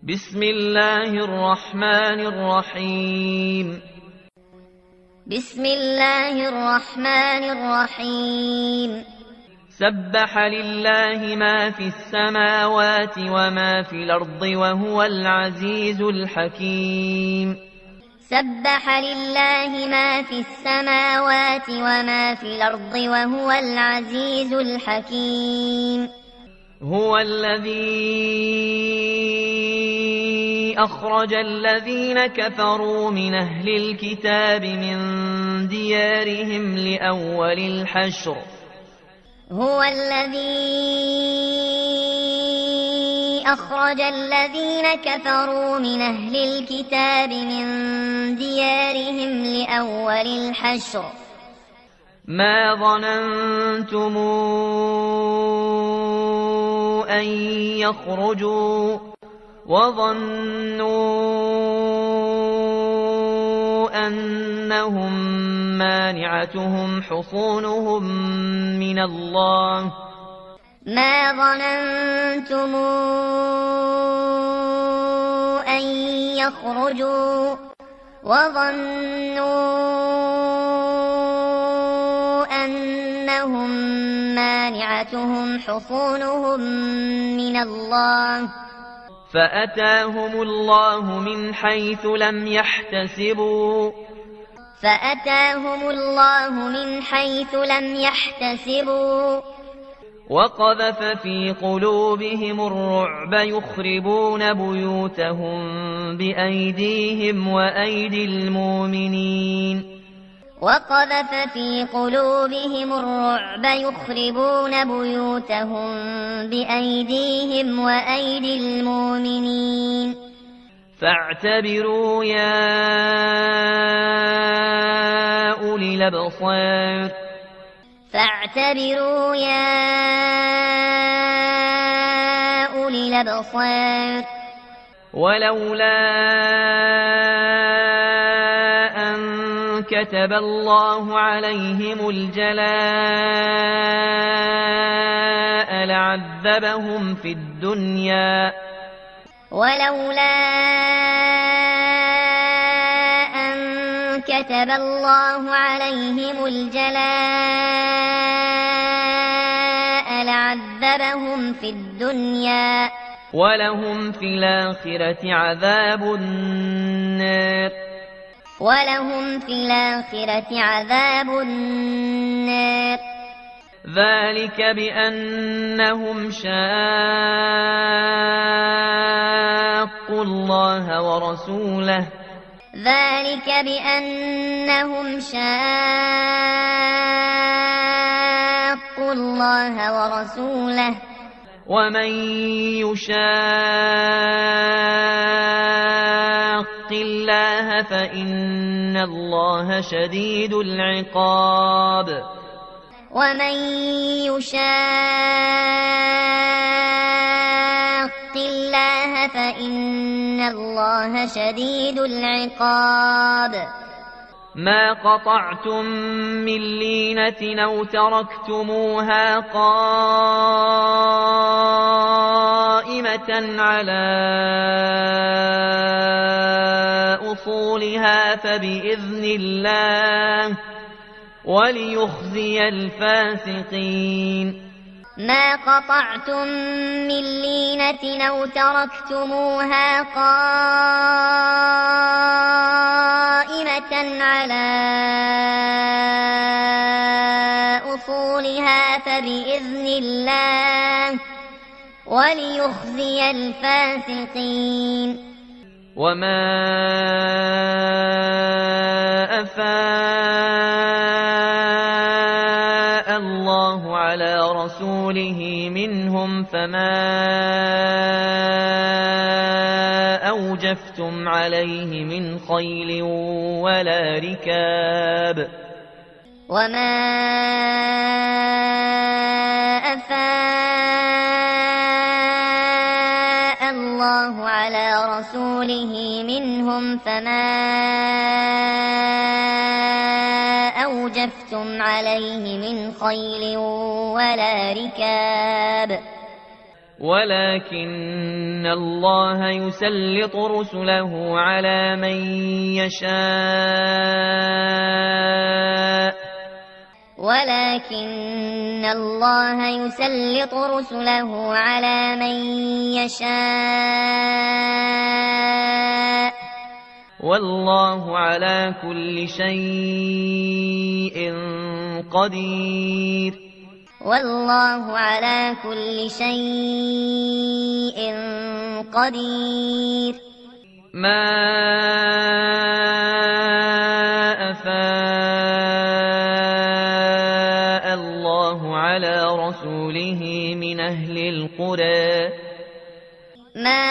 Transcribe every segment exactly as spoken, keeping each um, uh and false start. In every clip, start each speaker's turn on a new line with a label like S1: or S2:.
S1: بسم الله الرحمن الرحيم
S2: بسم الله الرحمن الرحيم
S1: سبح لله ما في السماوات وما في الأرض وهو العزيز الحكيم
S2: سبح لله ما في السماوات وما في الأرض وهو العزيز الحكيم
S1: هو الذي أخرج الذين كفروا من أهل الكتاب من ديارهم لأول الحشر
S2: هو الذي أخرج الذين كفروا من أهل الكتاب من ديارهم لأول الحشر
S1: ما ظننتم أن يخرجوا وظنوا أنهم مانعتهم حصونهم من الله
S2: ما ظننتم أن يخرجوا وظنوا أنهم مانعتهم حصونهم من الله
S1: فأتاهم الله من حيث لم يحتسبوا
S2: فأتاهم الله من حيث لم يحتسبوا
S1: وقذف في قلوبهم الرعب يخربون بيوتهم بأيديهم وأيدي المؤمنين
S2: وقذف في قلوبهم الرعب يخربون بيوتهم بأيديهم وأيدي المؤمنين
S1: فاعتبروا يا أولي الأبصار
S2: فاعتبروا يا أولي الأبصار
S1: ولولا أن كتب الله عليهم الجلاء لعذبهم في الدنيا
S2: ولولا أن كتب الله عليهم الجلاء لعذبهم في الدنيا
S1: ولهم في الآخرة عذاب النار
S2: ولهم في الآخرة عذاب النار
S1: ذلك بأنهم شاقوا الله ورسوله
S2: ذلك بأنهم شاقوا الله ورسوله
S1: ومن يشاق الله فإن الله شديد العقاب
S2: ومن يشاق الله فإن الله شديد العقاب
S1: ما قطعتم من لينة أو تركتموها قائمة على أصولها فبإذن الله وليخزي الفاسقين
S2: ما قطعتم من لينة أو تركتموها قائمة على أصولها فبإذن الله وليخزي الفاسقين
S1: وما أفاء الله على رسوله منهم فما أوجفتم عليه من خيل ولا ركاب
S2: وما أفاء الله على رسوله منهم فما أوجفتم عليه من خيل ولا ركاب
S1: ولكن الله يسلط رسله على من يشاء
S2: ولكن الله يسلط رسله على من يشاء
S1: والله على كل شيء قدير
S2: والله على كل شيء قدير
S1: ما أفاء الله على رسوله من أهل القرى
S2: ما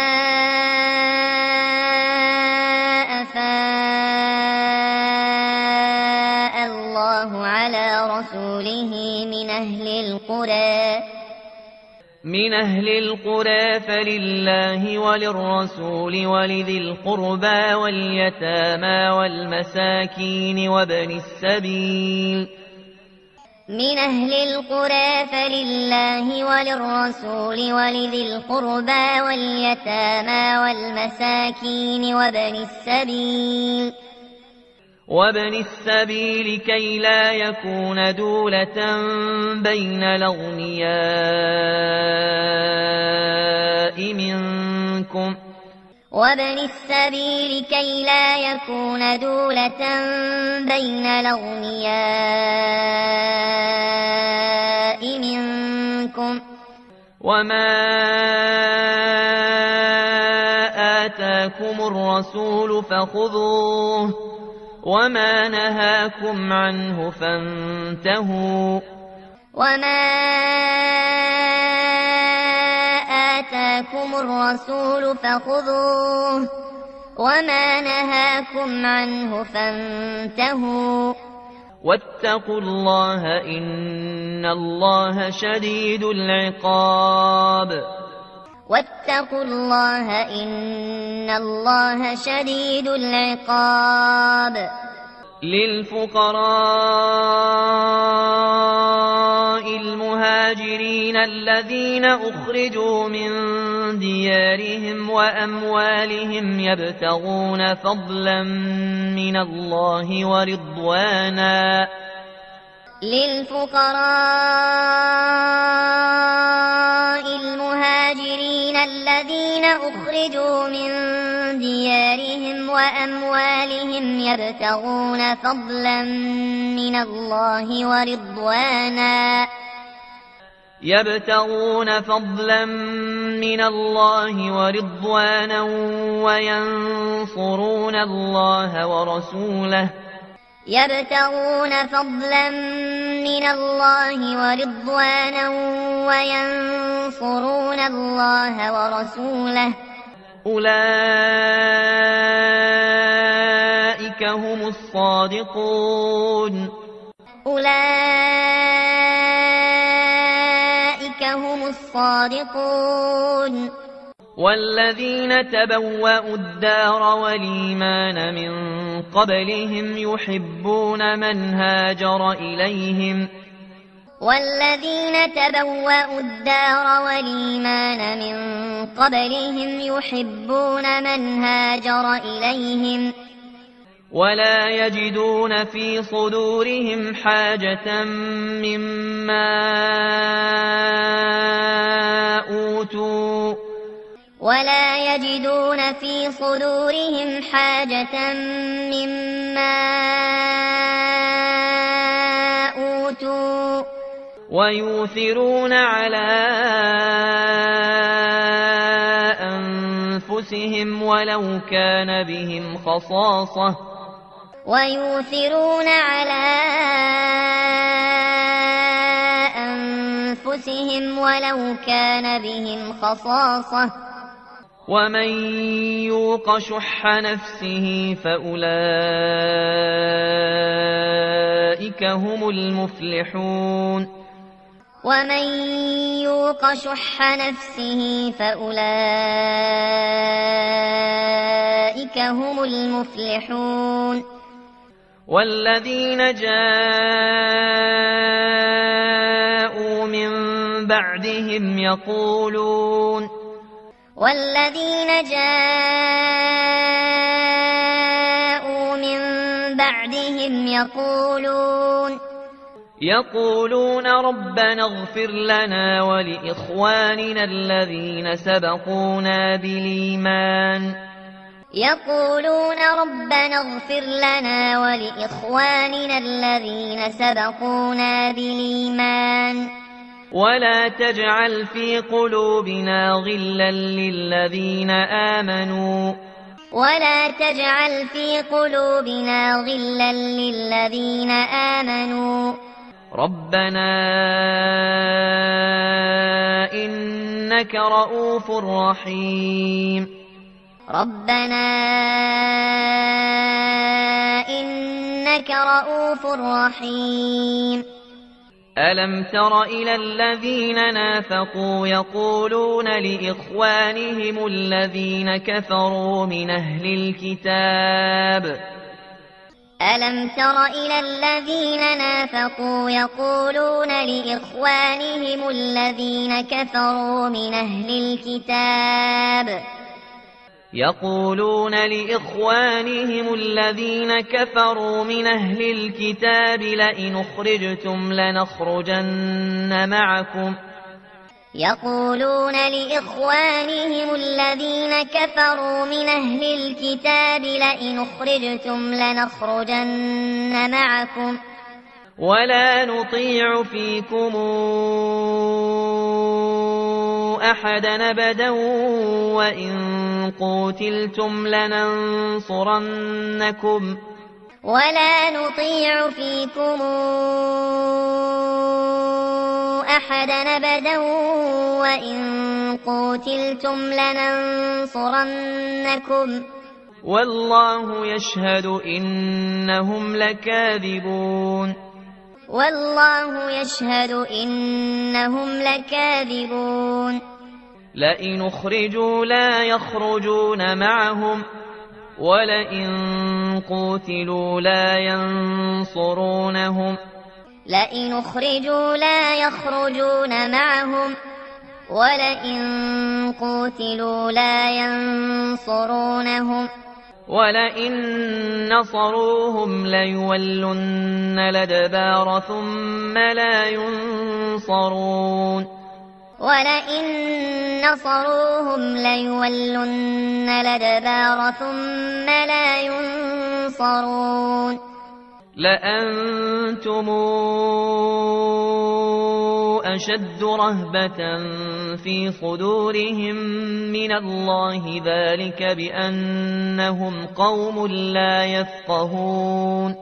S2: أفاء الله على رسوله من أهل القرى
S1: من أهل القرى فلله وللرسول ولذي القربى واليتامى والمساكين وابن السبيل
S2: من أهل القرى فلله وللرسول ولذي القربى واليتامى والمساكين وابن السبيل
S1: وابن السبيل كي لا يكون دولة بين الأغنياء منكم
S2: وابن السبيل كي لا يكون دولة بين الأغنياء منكم
S1: وما آتاكم الرسول فخذوه وما نهاكم عنه فانتهوا
S2: وما آتاكم الرسول فخذوه وما نهاكم عنه فانتهوا
S1: واتقوا الله إن الله شديد العقاب
S2: واتقوا الله إن الله شديد العقاب
S1: للفقراء المهاجرين الذين أخرجوا من ديارهم وأموالهم يبتغون فضلا من الله ورضوانا
S2: للفقراء المهاجرين الذين أخرجوا من ديارهم وأموالهم يبتغون فضلا من الله ورضوانا
S1: يبتغون فضلا من الله ورضوانا وينصرون الله ورسوله
S2: يبتغون فضلا من الله ورضوانا وينصرون الله ورسوله
S1: أولئك هم الصادقون
S2: أولئك هم الصادقون
S1: والذين تبوأوا الدار والإيمان من قبلهم يحبون من هاجر إليهم
S2: والذين تبوأوا الدار والإيمان من قبلهم يحبون من هاجر إليهم
S1: ولا يجدون في صدورهم حاجة مما أوتوا
S2: ولا يجدون في صدورهم حاجة مما أوتوا
S1: ويؤثرون على أنفسهم ولو كان بهم خصاصة
S2: ويؤثرون على أنفسهم ولو كان بهم خصاصة
S1: ومن يوق شح نفسه فأولئك هم المفلحون
S2: ومن يوق شح نفسه فأولئك هم المفلحون
S1: والذين جاءوا جاءوا من بعدهم يقولون
S2: والذين جاءوا من بعدهم يقولون
S1: يقولون ربنا اغفر لنا ولإخواننا الذين سبقونا بالإيمان
S2: يقولون ربنا اغفر لنا ولإخواننا الذين سبقونا بالإيمان
S1: ولا تجعل في قلوبنا غلا للذين آمنوا
S2: ولا تجعل في قلوبنا غلا للذين آمنوا
S1: ربنا إنك رؤوف رحيم
S2: ربنا إنك رؤوف رحيم
S1: ألم تر إلى الذين نافقوا يقولون لإخوانهم الذين كفروا من أهل الكتاب
S2: ألم تر إلى الذين نافقوا يقولون لإخوانهم الذين كفروا من أهل الكتاب
S1: يقولون لإخوانهم الذين كفروا من أهل الكتاب لئن أخرجتم لنخرجن معكم
S2: يقولون لإخوانهم الذين كفروا من أهل الكتاب لئن أخرجتم لنخرجن معكم
S1: ولا نطيع فيكم أحدا أبدا وإن قوتلتم لننصرنكم
S2: ولا نطيع فيكم أحدا أبدا وإن قوتلتم لننصرنكم
S1: والله يشهد إنهم لكاذبون
S2: والله يشهد إنهم لكاذبون
S1: لئن أخرجوا لا يخرجون معهم ولئن قوتلوا لا ينصرونهم
S2: لئن أخرجوا لا يخرجون معهم ولئن قوتلوا لا ينصرونهم
S1: ولئن نصروهم ليولن الأدبار ثم لا ينصرون
S2: ولئن نصروهم ليولن الأدبار ثم لا ينصرون
S1: لأنتم أشد رهبة في صدورهم من الله ذلك بأنهم قوم لا يفقهون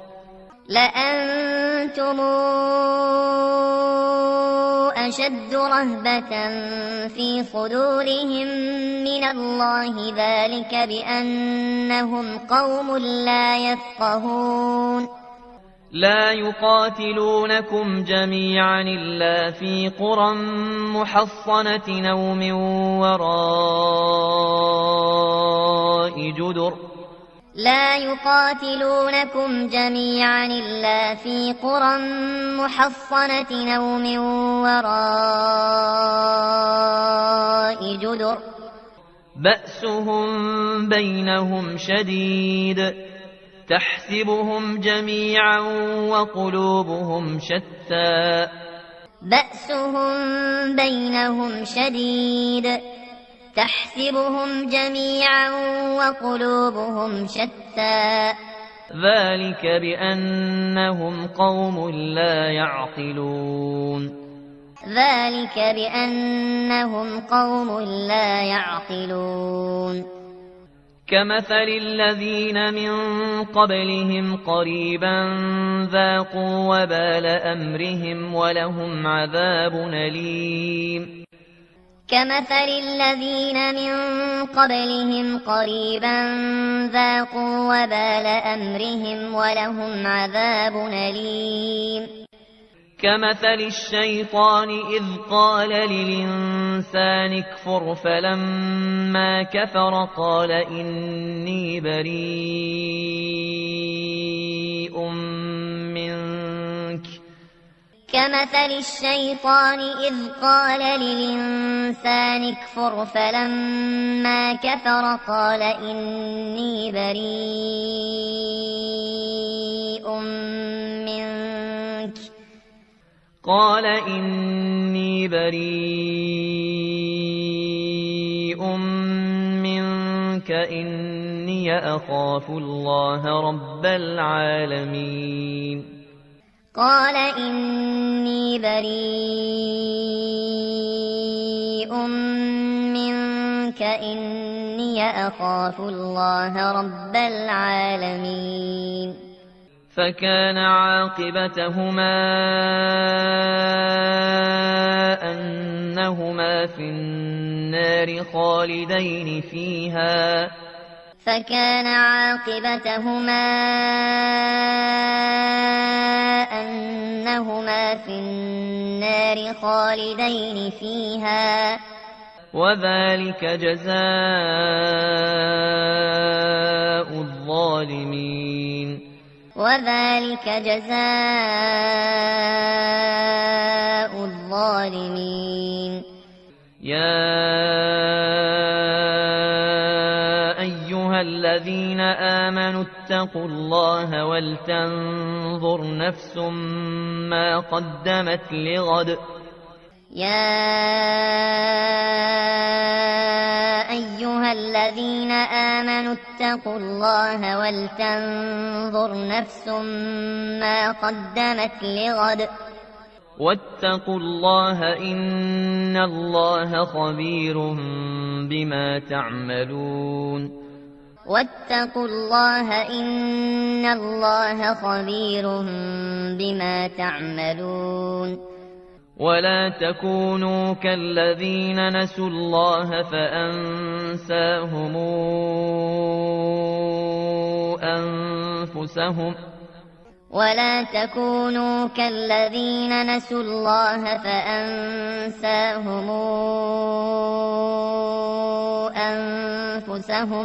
S2: لأنتم أشد رهبة في صدورهم من الله ذلك بأنهم قوم لا يفقهون
S1: لا يقاتلونكم جميعا إلا في قرى محصنة أو من وراء جدر
S2: لا يقاتلونكم جميعا إلا في قرى محصنة أو من وراء جدر
S1: بأسهم بينهم شديد تحسبهم جميعا وقلوبهم شتى
S2: بأسهم بينهم شديد تحسبهم جميعا وقلوبهم شتى
S1: ذلك بأنهم قوم لا يعقلون
S2: ذلك بأنهم قوم لا يعقلون
S1: كمثل الذين من قبلهم قريبا ذاقوا وبال أمرهم ولهم عذاب أليم
S2: كمثل الذين من قبلهم قريبا ذاقوا وبال أمرهم ولهم عذاب أليم
S1: كمثل الشيطان إذ قال للإنسان اكفر فلما كفر قال إني بريء منك
S2: كمثل الشيطان إذ قال للإنسان اكفر فلما كفر قال إني بريء منك
S1: قال إني بريء منك إني أخاف الله رب العالمين
S2: قال إني بريء منك إني أخاف الله رب العالمين
S1: فكان عاقبتهما أنهما في النار خالدين فيها
S2: فكان عاقبتهما أنهما في النار خالدين فيها
S1: وذلك جزاء الظالمين
S2: وذلك جزاء الظالمين
S1: يا أيها الذين آمنوا اتقوا الله ولتنظر نفس ما قدمت لغد
S2: يا أيها الذين آمنوا اتقوا الله ولتنظر نفس ما قدمت لغد
S1: واتقوا الله إن الله خبير بما تعملون
S2: واتقوا الله إن الله خبير بما تعملون
S1: ولا تكونوا كالذين نسوا الله فأنساهم أنفسهم
S2: ولا تكونوا كالذين نسوا الله فأنساهم أنفسهم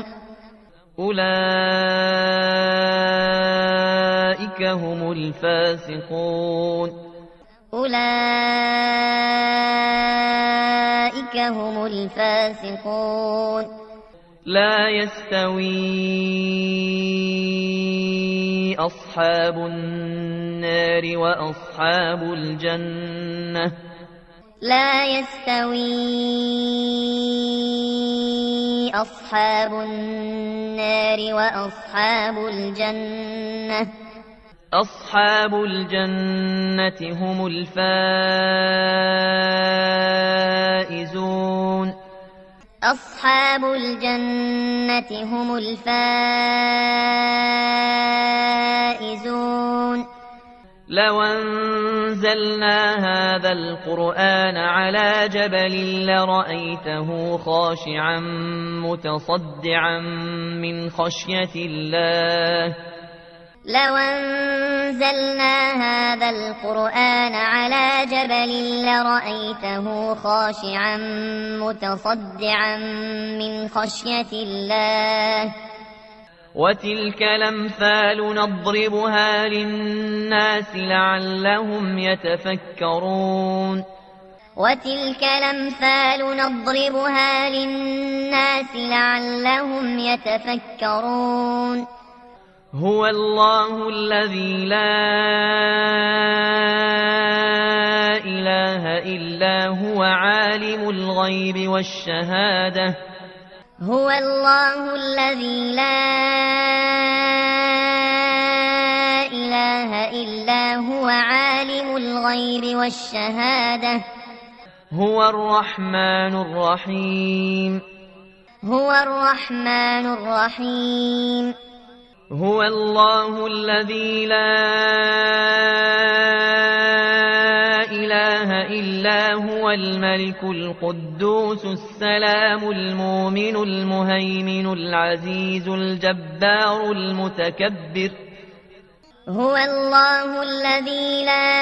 S1: أولئك هم الفاسقون
S2: أولئك هم الفاسقون
S1: لا يستوي أصحاب النار وأصحاب الجنة
S2: لا يستوي أصحاب النار وأصحاب الجنة
S1: أصحاب الجنة هم الفائزون
S2: أصحاب الجنة هم الفائزون
S1: لو أنزلنا هذا القرآن على جبل لرأيته خاشعا متصدعا من خشية الله
S2: لو أنزلنا هذا القرآن على جبل لرأيته خاشعا متصدعا من خشية الله
S1: وتلك الأمثال نضربها للناس لعلهم يتفكرون
S2: وتلك الأمثال نضربها للناس لعلهم يتفكرون
S1: هو الله الذي لا إله إلا هو عالم الغيب والشهادة
S2: هو الله الذي لا إله إلا هو عالم الغيب والشهادة
S1: هو الرحمن الرحيم
S2: هو الرحمن الرحيم
S1: هو الله الذي لا إله إلا هو الملك القدوس السلام المؤمن المهيمن العزيز الجبار المتكبر
S2: هو الله الذي لا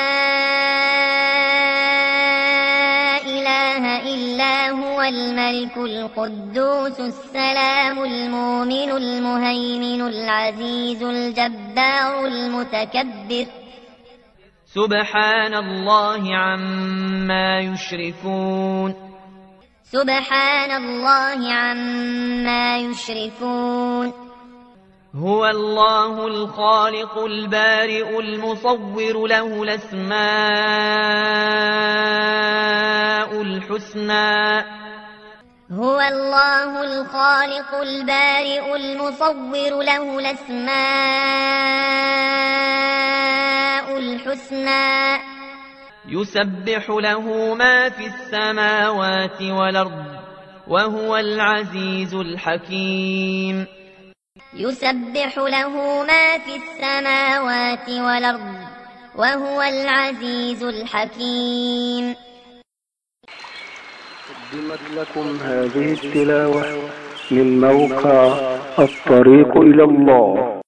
S2: إله إلا هو الملك القدوس السلام المؤمن المهيمن العزيز الجبار المتكبر
S1: سبحان الله عما يشركون
S2: سبحان الله عما يشركون
S1: هو الله الخالق البارئ المصور له الأسماء الحسنى
S2: هو الله الخالق البارئ المصور له الأسماء الحسنى
S1: يسبح له ما في السماوات والأرض وهو العزيز الحكيم
S2: يسبح له ما في السماوات والأرض وهو العزيز الحكيم.
S3: قدمت لكم هذه التلاوة من موقع الطريق إلى الله.